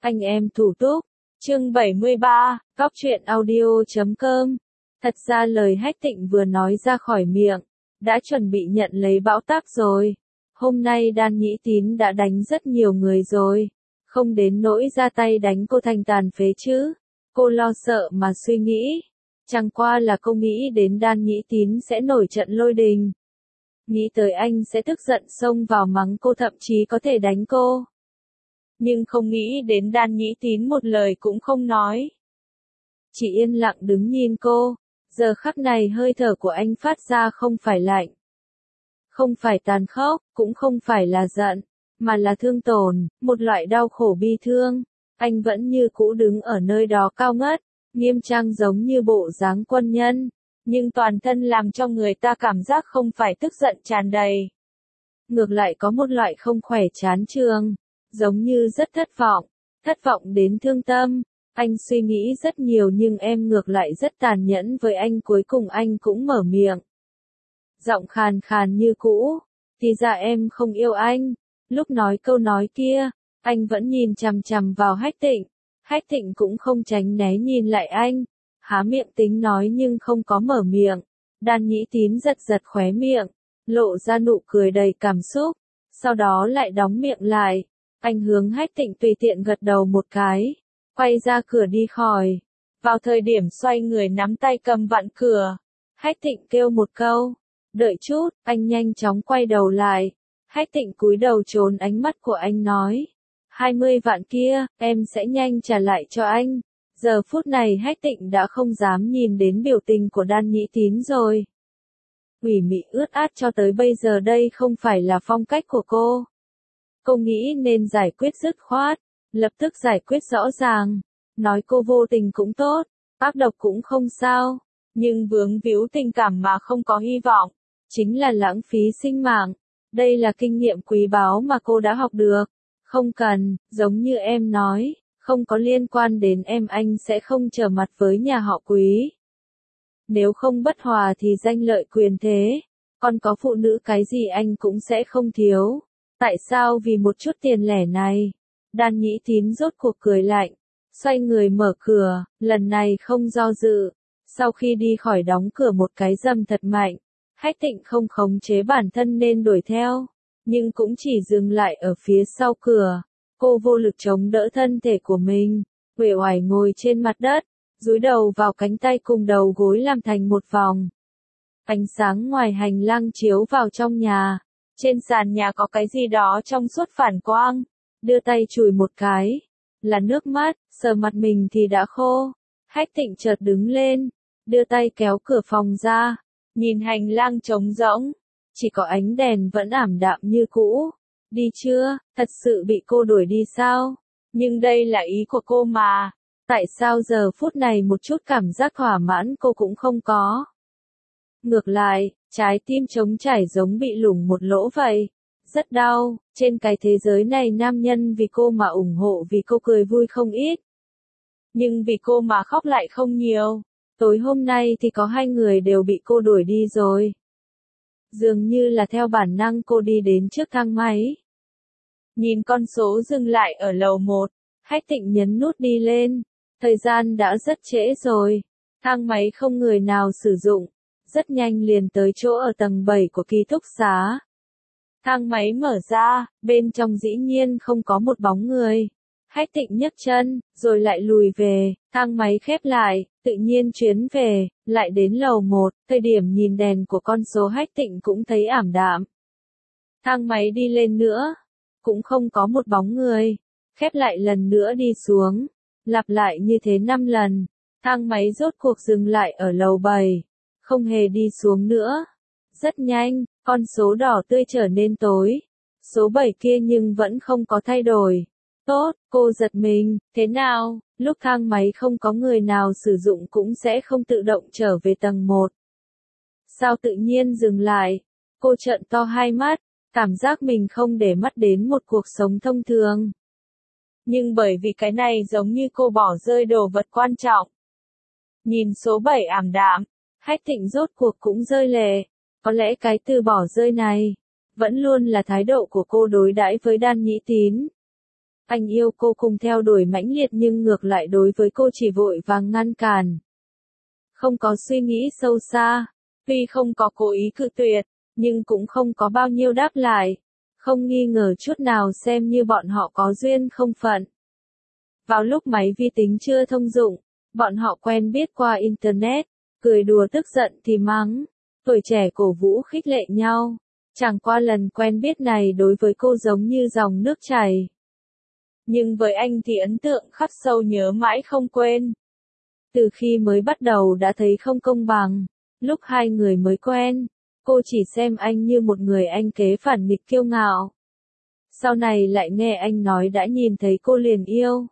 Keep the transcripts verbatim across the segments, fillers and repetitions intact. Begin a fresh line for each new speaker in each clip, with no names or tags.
Anh em thủ túc. Chương bảy mươi ba, Cóc truyện audio chấm com. Thật ra lời Hách Tịnh vừa nói ra khỏi miệng, đã chuẩn bị nhận lấy bão táp rồi. Hôm nay Đan Nhĩ Tín đã đánh rất nhiều người rồi, không đến nỗi ra tay đánh cô thành tàn phế chứ. Cô lo sợ mà suy nghĩ. Chẳng qua là cô nghĩ đến Đan Nhĩ Tín sẽ nổi trận lôi đình. Nghĩ tới anh sẽ tức giận xông vào mắng cô, thậm chí có thể đánh cô. Nhưng không nghĩ đến Đan Nhĩ Tín một lời cũng không nói. Chỉ yên lặng đứng nhìn cô. Giờ khắc này hơi thở của anh phát ra không phải lạnh, không phải tàn khốc, cũng không phải là giận, mà là thương tổn, một loại đau khổ bi thương. Anh vẫn như cũ đứng ở nơi đó cao ngất, nghiêm trang giống như bộ dáng quân nhân, nhưng toàn thân làm cho người ta cảm giác không phải tức giận tràn đầy. Ngược lại có một loại không khỏe chán chường, giống như rất thất vọng, thất vọng đến thương tâm. Anh suy nghĩ rất nhiều nhưng em ngược lại rất tàn nhẫn với anh, cuối cùng anh cũng mở miệng. Giọng khàn khàn như cũ, thì ra em không yêu anh. Lúc nói câu nói kia, anh vẫn nhìn chằm chằm vào Hách Tịnh. Hách Tịnh cũng không tránh né nhìn lại anh, há miệng tính nói nhưng không có mở miệng. Đan Nhĩ Tín giật giật khóe miệng, lộ ra nụ cười đầy cảm xúc, sau đó lại đóng miệng lại. Anh hướng Hách Tịnh tùy tiện gật đầu một cái, quay ra cửa đi khỏi. Vào thời điểm xoay người nắm tay cầm vặn cửa, Hách Tịnh kêu một câu, đợi chút. Anh nhanh chóng quay đầu lại. Hách Tịnh cúi đầu trốn ánh mắt của anh, nói, hai mươi vạn kia, em sẽ nhanh trả lại cho anh. Giờ phút này Hách Tịnh đã không dám nhìn đến biểu tình của Đan Nhĩ Tín rồi. Ủy mị ướt át cho tới bây giờ đây không phải là phong cách của cô. Cô nghĩ nên giải quyết dứt khoát, lập tức giải quyết rõ ràng. Nói cô vô tình cũng tốt, ác độc cũng không sao, nhưng vướng víu tình cảm mà không có hy vọng, chính là lãng phí sinh mạng. Đây là kinh nghiệm quý báu mà cô đã học được. Không cần, giống như em nói, không có liên quan đến em, anh sẽ không trở mặt với nhà họ Quý. Nếu không bất hòa thì danh lợi quyền thế, còn có phụ nữ cái gì anh cũng sẽ không thiếu. Tại sao vì một chút tiền lẻ này? Đan Nhĩ Tín rốt cuộc cười lạnh, xoay người mở cửa, lần này không do dự. Sau khi đi khỏi đóng cửa một cái rầm thật mạnh. Hách Tịnh không khống chế bản thân nên đuổi theo, nhưng cũng chỉ dừng lại ở phía sau cửa. Cô vô lực chống đỡ thân thể của mình, uể oải ngồi trên mặt đất, dúi đầu vào cánh tay cùng đầu gối làm thành một vòng. Ánh sáng ngoài hành lang chiếu vào trong nhà. Trên sàn nhà có cái gì đó trong suốt phản quang. Đưa tay chùi một cái, là nước mắt, sờ mặt mình thì đã khô. Hách Tịnh chợt đứng lên, đưa tay kéo cửa phòng ra. Nhìn hành lang trống rỗng, chỉ có ánh đèn vẫn ảm đạm như cũ. Đi chưa, thật sự bị cô đuổi đi sao? Nhưng đây là ý của cô mà. Tại sao giờ phút này một chút cảm giác thỏa mãn cô cũng không có? Ngược lại, trái tim trống trải giống bị lủng một lỗ vậy. Rất đau. Trên cái thế giới này nam nhân vì cô mà ủng hộ, vì cô cười vui không ít. Nhưng vì cô mà khóc lại không nhiều. Tối hôm nay thì có hai người đều bị cô đuổi đi rồi. Dường như là theo bản năng cô đi đến trước thang máy. Nhìn con số dừng lại ở lầu một, Hách Tịnh nhấn nút đi lên. Thời gian đã rất trễ rồi. Thang máy không người nào sử dụng. Rất nhanh liền tới chỗ ở tầng bảy của ký túc xá. Thang máy mở ra, bên trong dĩ nhiên không có một bóng người. Hách Tịnh nhấc chân, rồi lại lùi về, thang máy khép lại, tự nhiên chuyến về, lại đến lầu một, thời điểm nhìn đèn của con số Hách Tịnh cũng thấy ảm đạm. Thang máy đi lên nữa, cũng không có một bóng người, khép lại lần nữa đi xuống, lặp lại như thế năm lần, thang máy rốt cuộc dừng lại ở lầu bảy, không hề đi xuống nữa. Rất nhanh, con số đỏ tươi trở nên tối, số bảy kia nhưng vẫn không có thay đổi. Tốt, cô giật mình, thế nào, lúc thang máy không có người nào sử dụng cũng sẽ không tự động trở về tầng một. Sao tự nhiên dừng lại? Cô trợn to hai mắt, cảm giác mình không để mắt đến một cuộc sống thông thường. Nhưng bởi vì cái này giống như cô bỏ rơi đồ vật quan trọng. Nhìn số bảy ảm đạm, Hách Tịnh rốt cuộc cũng rơi lệ. Có lẽ cái từ bỏ rơi này, vẫn luôn là thái độ của cô đối đãi với Đan Nhĩ Tín. Anh yêu cô cùng theo đuổi mãnh liệt nhưng ngược lại đối với cô chỉ vội vàng ngăn cản. Không có suy nghĩ sâu xa, tuy không có cố ý cự tuyệt, nhưng cũng không có bao nhiêu đáp lại. Không nghi ngờ chút nào xem như bọn họ có duyên không phận. Vào lúc máy vi tính chưa thông dụng, bọn họ quen biết qua Internet, cười đùa tức giận thì mắng, tuổi trẻ cổ vũ khích lệ nhau. Chẳng qua lần quen biết này đối với cô giống như dòng nước chảy. Nhưng với anh thì ấn tượng khắc sâu nhớ mãi không quên. Từ khi mới bắt đầu đã thấy không công bằng, lúc hai người mới quen, cô chỉ xem anh như một người anh kế phản nghịch kiêu ngạo. Sau này lại nghe anh nói đã nhìn thấy cô liền yêu.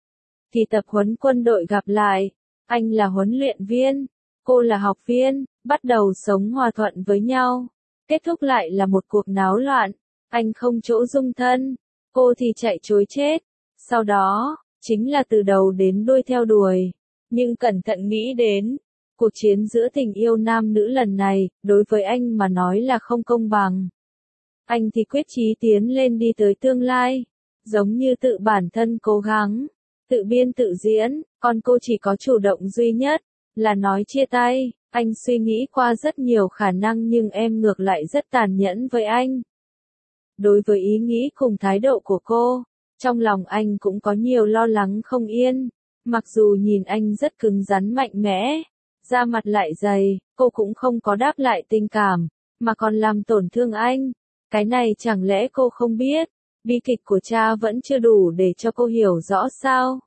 Thì tập huấn quân đội gặp lại, anh là huấn luyện viên, cô là học viên, bắt đầu sống hòa thuận với nhau. Kết thúc lại là một cuộc náo loạn, anh không chỗ dung thân, cô thì chạy trối chết. Sau đó, chính là từ đầu đến đuôi theo đuổi. Nhưng cẩn thận nghĩ đến, cuộc chiến giữa tình yêu nam nữ lần này, đối với anh mà nói là không công bằng. Anh thì quyết chí tiến lên đi tới tương lai, giống như tự bản thân cố gắng, tự biên tự diễn, còn cô chỉ có chủ động duy nhất, là nói chia tay. Anh suy nghĩ qua rất nhiều khả năng nhưng em ngược lại rất tàn nhẫn với anh. Đối với ý nghĩ cùng thái độ của cô, trong lòng anh cũng có nhiều lo lắng không yên. Mặc dù nhìn anh rất cứng rắn mạnh mẽ, da mặt lại dày, cô cũng không có đáp lại tình cảm, mà còn làm tổn thương anh. Cái này chẳng lẽ cô không biết, bi kịch của cha vẫn chưa đủ để cho cô hiểu rõ sao?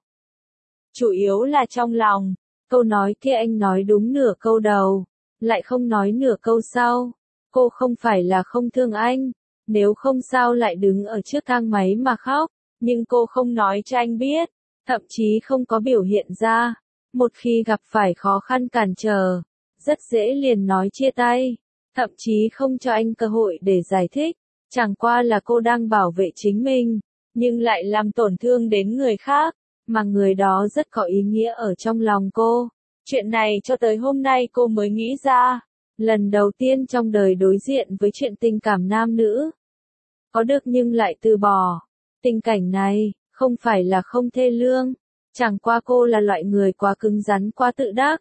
Chủ yếu là trong lòng, câu nói kia anh nói đúng nửa câu đầu, lại không nói nửa câu sau. Cô không phải là không thương anh, nếu không sao lại đứng ở trước thang máy mà khóc, nhưng cô không nói cho anh biết. Thậm chí không có biểu hiện ra, một khi gặp phải khó khăn cản trở, rất dễ liền nói chia tay, thậm chí không cho anh cơ hội để giải thích, chẳng qua là cô đang bảo vệ chính mình, nhưng lại làm tổn thương đến người khác, mà người đó rất có ý nghĩa ở trong lòng cô. Chuyện này cho tới hôm nay cô mới nghĩ ra, lần đầu tiên trong đời đối diện với chuyện tình cảm nam nữ. Có được nhưng lại từ bỏ. Tình cảnh này, không phải là không thê lương, chẳng qua cô là loại người quá cứng rắn quá tự đắc.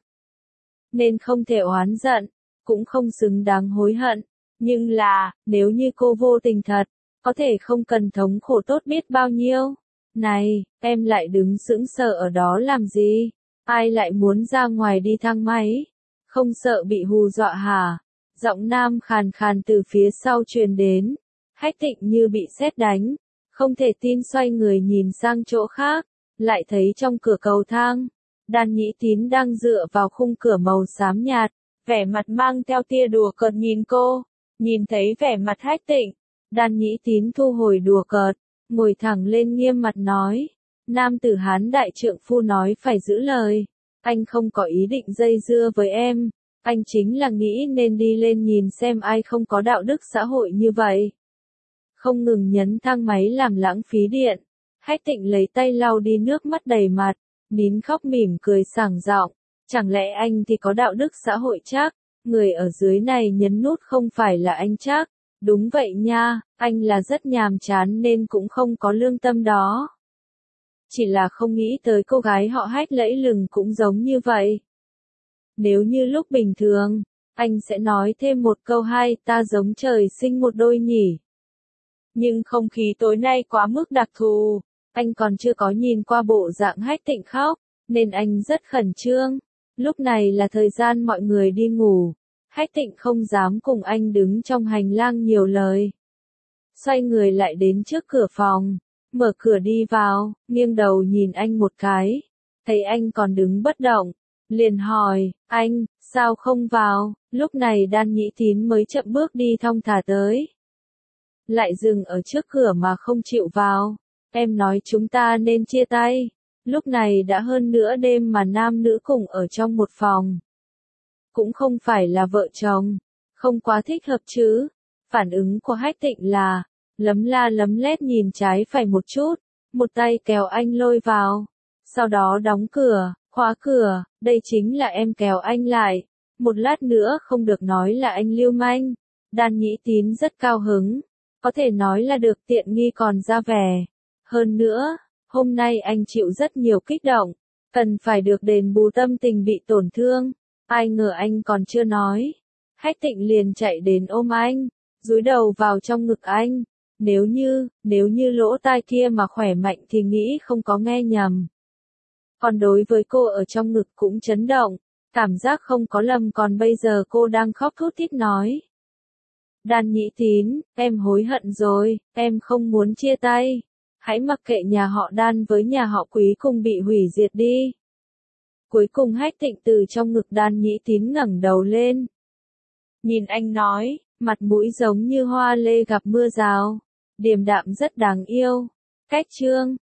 Nên không thể oán giận, cũng không xứng đáng hối hận, nhưng là, nếu như cô vô tình thật, có thể không cần thống khổ tốt biết bao nhiêu. Này, em lại đứng sững sờ ở đó làm gì? Ai lại muốn ra ngoài đi thang máy? Không sợ bị hù dọa hả? Giọng nam khàn khàn từ phía sau truyền đến. Hách Thịnh như bị sét đánh. Không thể tin xoay người nhìn sang chỗ khác, lại thấy trong cửa cầu thang, Đan Nhĩ Tín đang dựa vào khung cửa màu xám nhạt, vẻ mặt mang theo tia đùa cợt nhìn cô. Nhìn thấy vẻ mặt Hách Thịnh, Đan Nhĩ Tín thu hồi đùa cợt, ngồi thẳng lên nghiêm mặt nói, nam tử Hán đại trượng phu nói phải giữ lời, anh không có ý định dây dưa với em, anh chính là nghĩ nên đi lên nhìn xem ai không có đạo đức xã hội như vậy. Không ngừng nhấn thang máy làm lãng phí điện. Hách Thịnh lấy tay lau đi nước mắt đầy mặt, nín khóc mỉm cười sảng giọng, chẳng lẽ anh thì có đạo đức xã hội chắc, người ở dưới này nhấn nút không phải là anh chắc, đúng vậy nha, anh là rất nhàm chán nên cũng không có lương tâm đó. Chỉ là không nghĩ tới cô gái họ Hách lẫy lừng cũng giống như vậy. Nếu như lúc bình thường, anh sẽ nói thêm một câu hay ta giống trời sinh một đôi nhỉ. Nhưng không khí tối nay quá mức đặc thù, anh còn chưa có nhìn qua bộ dạng Hách Thịnh khóc, nên anh rất khẩn trương. Lúc này là thời gian mọi người đi ngủ, Hách Thịnh không dám cùng anh đứng trong hành lang nhiều lời. Xoay người lại đến trước cửa phòng, mở cửa đi vào, nghiêng đầu nhìn anh một cái, thấy anh còn đứng bất động, liền hỏi, anh, sao không vào? Lúc này Đan Nhĩ Tín mới chậm bước đi thong thả tới. Lại dừng ở trước cửa mà không chịu vào. Em nói chúng ta nên chia tay. Lúc này đã hơn nửa đêm mà nam nữ cùng ở trong một phòng. Cũng không phải là vợ chồng. Không quá thích hợp chứ. Phản ứng của Hách Thịnh là, lấm la lấm lét nhìn trái phải một chút. Một tay kéo anh lôi vào. Sau đó đóng cửa, khóa cửa. Đây chính là em kéo anh lại. Một lát nữa không được nói là anh lưu manh. Đan Nhĩ Tín rất cao hứng. Có thể nói là được tiện nghi còn ra vẻ. Hơn nữa, hôm nay anh chịu rất nhiều kích động, cần phải được đền bù tâm tình bị tổn thương. Ai ngờ anh còn chưa nói. Hách Tịnh liền chạy đến ôm anh, dúi đầu vào trong ngực anh. Nếu như, nếu như lỗ tai kia mà khỏe mạnh thì nghĩ không có nghe nhầm. Còn đối với cô ở trong ngực cũng chấn động, cảm giác không có lầm, còn bây giờ cô đang khóc thút thít nói. Đan Nhĩ Tín, em hối hận rồi, em không muốn chia tay. Hãy mặc kệ nhà họ Đan với nhà họ Quý cùng bị hủy diệt đi. Cuối cùng Hách Tịnh từ trong ngực Đan Nhĩ Tín ngẩng đầu lên. Nhìn anh nói, mặt mũi giống như hoa lê gặp mưa rào. Điềm đạm rất đáng yêu. Cách chương